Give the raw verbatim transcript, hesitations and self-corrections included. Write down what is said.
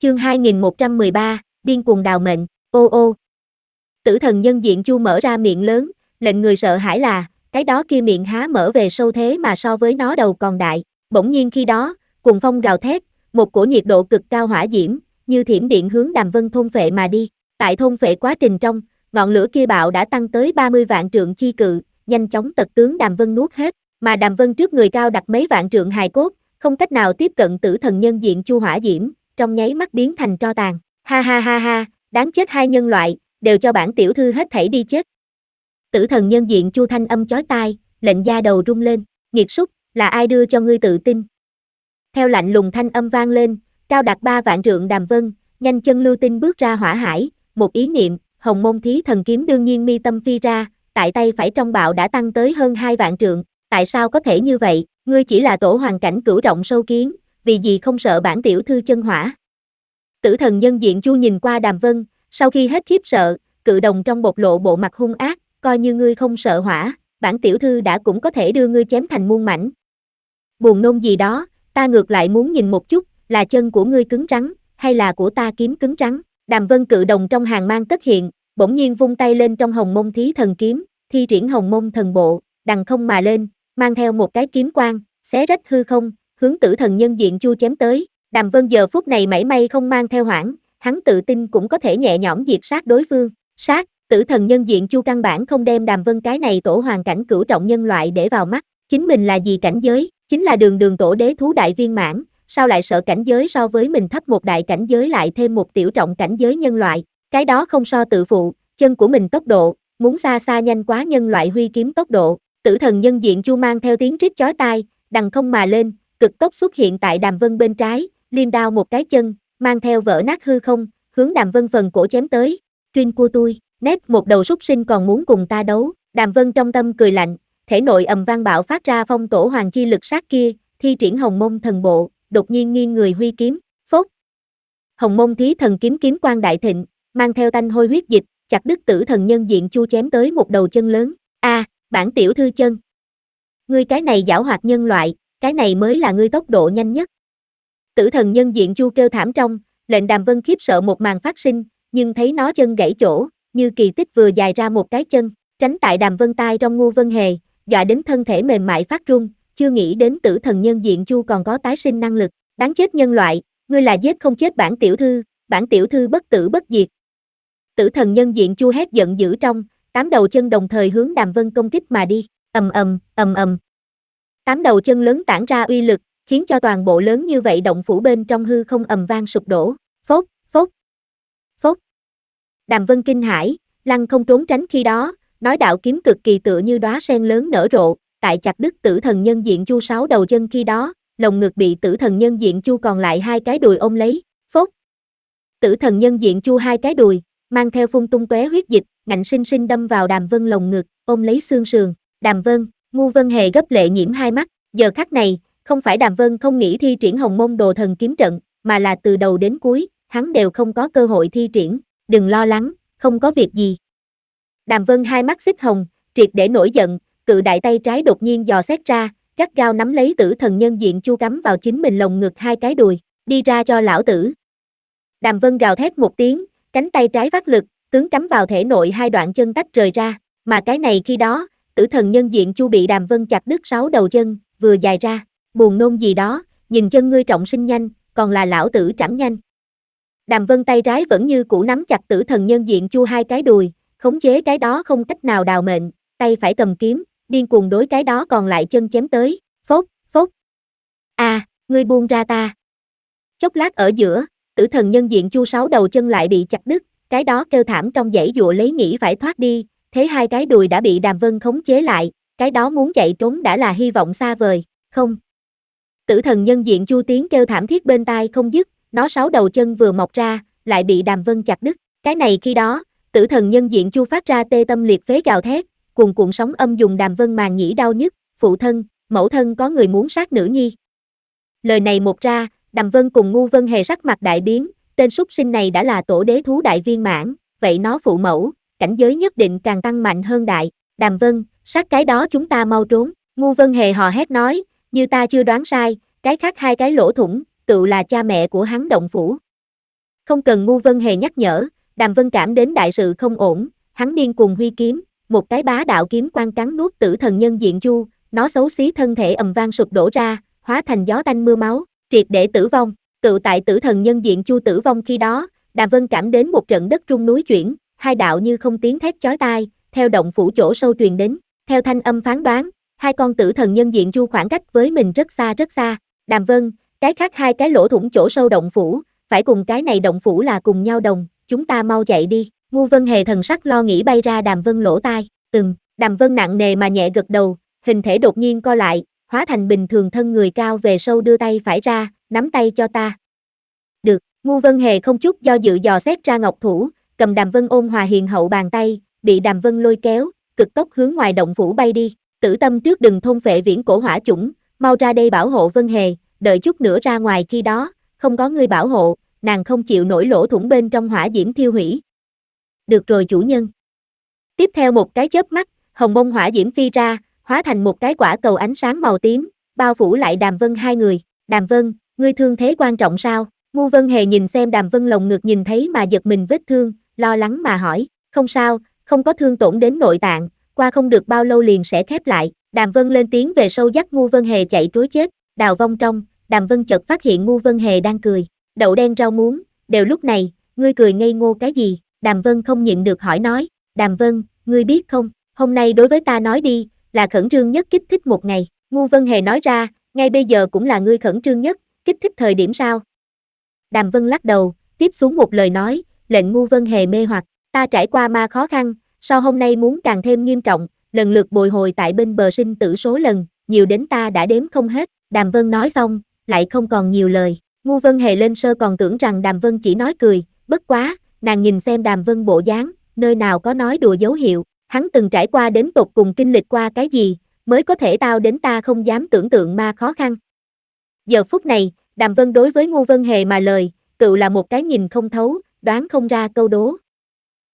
Chương hai nghìn một trăm mười ba, điên cuồng đào mệnh, ô ô. Tử thần nhân diện Chu mở ra miệng lớn, lệnh người sợ hãi là, cái đó kia miệng há mở về sâu thế mà so với nó đầu còn đại. Bỗng nhiên khi đó, cuồng phong gào thét, một cổ nhiệt độ cực cao hỏa diễm, như thiểm điện hướng Đàm Vân thôn phệ mà đi. Tại thôn phệ quá trình trong, ngọn lửa kia bạo đã tăng tới ba mươi vạn trượng chi cự, nhanh chóng tật tướng Đàm Vân nuốt hết, mà Đàm Vân trước người cao đặt mấy vạn trượng hài cốt, không cách nào tiếp cận tử thần nhân diện Chu hỏa diễm, trong nháy mắt biến thành tro tàn. Ha ha ha ha, đáng chết hai nhân loại, đều cho bản tiểu thư hết thảy đi chết. Tử thần nhân diện Chu thanh âm chói tai, lệnh da đầu rung lên, nghiệt súc, là ai đưa cho ngươi tự tin? Theo lạnh lùng thanh âm vang lên, cao đạt ba vạn trượng Đàm Vân, nhanh chân lưu tinh bước ra hỏa hải, một ý niệm, hồng môn thí thần kiếm đương nhiên mi tâm phi ra, tại tay phải trong bạo đã tăng tới hơn hai vạn trượng, tại sao có thể như vậy, ngươi chỉ là tổ hoàng cảnh cửu trọng sâu kiến, vì gì không sợ bản tiểu thư chân hỏa? Tử thần nhân diện Chu nhìn qua Đàm Vân, sau khi hết khiếp sợ, cự đồng trong bộc lộ bộ mặt hung ác, coi như ngươi không sợ hỏa, bản tiểu thư đã cũng có thể đưa ngươi chém thành muôn mảnh. Buồn nôn gì đó, ta ngược lại muốn nhìn một chút, là chân của ngươi cứng rắn, hay là của ta kiếm cứng rắn. Đàm Vân cự đồng trong hàng mang tất hiện, bỗng nhiên vung tay lên trong hồng môn thí thần kiếm, thi triển hồng môn thần bộ, đằng không mà lên, mang theo một cái kiếm quang, xé rách hư không, hướng tử thần nhân diện Chu chém tới. Đàm Vân giờ phút này mảy may không mang theo hoảng, hắn tự tin cũng có thể nhẹ nhõm diệt sát đối phương. Sát, tử thần nhân diện Chu căn bản không đem Đàm Vân cái này tổ hoàng cảnh cửu trọng nhân loại để vào mắt, chính mình là gì cảnh giới, chính là đường đường tổ đế thú đại viên mãn, sao lại sợ cảnh giới so với mình thấp một đại cảnh giới lại thêm một tiểu trọng cảnh giới nhân loại, cái đó không so tự phụ, chân của mình tốc độ, muốn xa xa nhanh quá nhân loại huy kiếm tốc độ. Tử thần nhân diện Chu mang theo tiếng rít chói tai, đằng không mà lên, cực tốc xuất hiện tại Đàm Vân bên trái, liêm đao một cái chân, mang theo vỡ nát hư không, hướng Đàm Vân phần cổ chém tới. Trinh của tôi, nét một đầu súc sinh còn muốn cùng ta đấu. Đàm Vân trong tâm cười lạnh, thể nội ầm vang bạo phát ra phong tổ hoàng chi lực sát kia, thi triển hồng môn thần bộ, đột nhiên nghiêng người huy kiếm, phốt. Hồng môn thí thần kiếm kiếm quang đại thịnh, mang theo tanh hôi huyết dịch, chặt đứt tử thần nhân diện Chu chém tới một đầu chân lớn. A, à, bản tiểu thư chân. Ngươi cái này giảo hoạt nhân loại, cái này mới là ngươi tốc độ nhanh nhất. Tử thần nhân diện Chu kêu thảm trong, lệnh Đàm Vân khiếp sợ một màn phát sinh, nhưng thấy nó chân gãy chỗ, như kỳ tích vừa dài ra một cái chân, tránh tại Đàm Vân tai trong Ngu Vân Hề, dọa đến thân thể mềm mại phát run, chưa nghĩ đến tử thần nhân diện Chu còn có tái sinh năng lực, đáng chết nhân loại, ngươi là giết không chết bản tiểu thư, bản tiểu thư bất tử bất diệt. Tử thần nhân diện Chu hét giận dữ trong, tám đầu chân đồng thời hướng Đàm Vân công kích mà đi, ầm ầm, ầm ầm. Tám đầu chân lớn tản ra uy lực, khiến cho toàn bộ lớn như vậy động phủ bên trong hư không ầm vang sụp đổ, phốt, phốt, phốt. Đàm Vân kinh hãi, lăng không trốn tránh khi đó, nói đạo kiếm cực kỳ tựa như đóa sen lớn nở rộ, tại chặt đứt tử thần nhân diện Chu sáu đầu chân khi đó, lồng ngực bị tử thần nhân diện Chu còn lại hai cái đùi ôm lấy, phốt. Tử thần nhân diện Chu hai cái đùi, mang theo phun tung tóe huyết dịch, ngạnh sinh sinh đâm vào Đàm Vân lồng ngực, ôm lấy xương sườn. Đàm Vân, Ngu Vân Hề gấp lệ nhiễm hai mắt, giờ khắc này, không phải Đàm Vân không nghĩ thi triển hồng môn đồ thần kiếm trận, mà là từ đầu đến cuối, hắn đều không có cơ hội thi triển, đừng lo lắng, không có việc gì. Đàm Vân hai mắt xích hồng, triệt để nổi giận, cự đại tay trái đột nhiên dò xét ra, gắt gao nắm lấy tử thần nhân diện Chu cắm vào chính mình lồng ngực hai cái đùi, đi ra cho lão tử. Đàm Vân gào thét một tiếng, cánh tay trái phát lực, tướng cắm vào thể nội hai đoạn chân tách rời ra, mà cái này khi đó, tử thần nhân diện Chu bị Đàm Vân chặt đứt sáu đầu chân, vừa dài ra, buồn nôn gì đó, nhìn chân ngươi trọng sinh nhanh, còn là lão tử trảm nhanh. Đàm Vân tay trái vẫn như cũ nắm chặt tử thần nhân diện Chu hai cái đùi, khống chế cái đó không cách nào đào mệnh, tay phải cầm kiếm, điên cuồng đối cái đó còn lại chân chém tới, phốt, phốt. A, à, ngươi buông ra ta. Chốc lát ở giữa, tử thần nhân diện Chu sáu đầu chân lại bị chặt đứt, cái đó kêu thảm trong dãy dụa lấy nghĩ phải thoát đi, thế hai cái đùi đã bị Đàm Vân khống chế lại, cái đó muốn chạy trốn đã là hy vọng xa vời, không. Tử thần nhân diện Chu tiếng kêu thảm thiết bên tai không dứt, nó sáu đầu chân vừa mọc ra, lại bị Đàm Vân chặt đứt, cái này khi đó, tử thần nhân diện Chu phát ra tê tâm liệt phế gào thét, cuồn cuộn sóng âm dùng Đàm Vân màng nhĩ đau nhức, phụ thân, mẫu thân có người muốn sát nữ nhi. Lời này một ra, Đàm Vân cùng Ngu Vân Hề sắc mặt đại biến, tên súc sinh này đã là tổ đế thú đại viên mãn, vậy nó phụ mẫu, cảnh giới nhất định càng tăng mạnh hơn đại. Đàm Vân, sát cái đó chúng ta mau trốn. Ngu Vân Hề hò hét nói, như ta chưa đoán sai, cái khác hai cái lỗ thủng, tự là cha mẹ của hắn động phủ. Không cần Ngu Vân Hề nhắc nhở, Đàm Vân cảm đến đại sự không ổn, hắn điên cuồng huy kiếm, một cái bá đạo kiếm quang cắn nuốt tử thần nhân diện Chu, nó xấu xí thân thể ầm vang sụp đổ ra, hóa thành gió tanh mưa máu, triệt để tử vong. Tự tại tử thần nhân diện Chu tử vong khi đó, Đàm Vân cảm đến một trận đất rung núi chuyển, hai đạo như không tiếng thét chói tai, theo động phủ chỗ sâu truyền đến, theo thanh âm phán đoán, hai con tử thần nhân diện Chu khoảng cách với mình rất xa rất xa. Đàm Vân, cái khác hai cái lỗ thủng chỗ sâu động phủ, phải cùng cái này động phủ là cùng nhau đồng, chúng ta mau chạy đi. Ngu Vân Hề thần sắc lo nghĩ bay ra Đàm Vân lỗ tai, ừm, Đàm Vân nặng nề mà nhẹ gật đầu, hình thể đột nhiên co lại, hóa thành bình thường thân người cao về sâu đưa tay phải ra, nắm tay cho ta. Được, Ngu Vân Hề không chút do dự dò xét ra ngọc thủ, cầm Đàm Vân ôn hòa hiền hậu bàn tay, bị Đàm Vân lôi kéo, cực tốc hướng ngoài động phủ bay đi. Tử Tâm trước đừng thôn phệ viễn cổ hỏa chủng, mau ra đây bảo hộ Vân Hề, đợi chút nữa ra ngoài khi đó, không có ngươi bảo hộ, nàng không chịu nổi lỗ thủng bên trong hỏa diễm thiêu hủy. Được rồi chủ nhân. Tiếp theo một cái chớp mắt, hồng mông hỏa diễm phi ra, hóa thành một cái quả cầu ánh sáng màu tím, bao phủ lại Đàm Vân hai người. Đàm Vân, ngươi thương thế quan trọng sao? Ngu Vân Hề nhìn xem Đàm Vân lồng ngực nhìn thấy mà giật mình vết thương, lo lắng mà hỏi, không sao, không có thương tổn đến nội tạng, qua không được bao lâu liền sẽ khép lại. Đàm Vân lên tiếng về sâu dắt Ngu Vân Hề chạy trối chết, đào vong trong, Đàm Vân chợt phát hiện Ngu Vân Hề đang cười, đậu đen rau muống, đều lúc này, ngươi cười ngây ngô cái gì? Đàm Vân không nhịn được hỏi nói, Đàm Vân, ngươi biết không, hôm nay đối với ta nói đi, là khẩn trương nhất kích thích một ngày. Ngu Vân Hề nói ra, ngay bây giờ cũng là ngươi khẩn trương nhất, kích thích thời điểm sao? Đàm Vân lắc đầu, tiếp xuống một lời nói, lệnh Ngu Vân Hề mê hoặc, ta trải qua ma khó khăn, sau hôm nay muốn càng thêm nghiêm trọng, lần lượt bồi hồi tại bên bờ sinh tử số lần, nhiều đến ta đã đếm không hết. Đàm Vân nói xong, lại không còn nhiều lời. Ngu Vân Hề lên sơ còn tưởng rằng Đàm Vân chỉ nói cười, bất quá, nàng nhìn xem Đàm Vân bộ dáng, nơi nào có nói đùa dấu hiệu, hắn từng trải qua đến tột cùng kinh lịch qua cái gì, mới có thể tao đến ta không dám tưởng tượng ma khó khăn. Giờ phút này, Đàm Vân đối với Ngu Vân Hề mà lời, cựu là một cái nhìn không thấu, đoán không ra câu đố.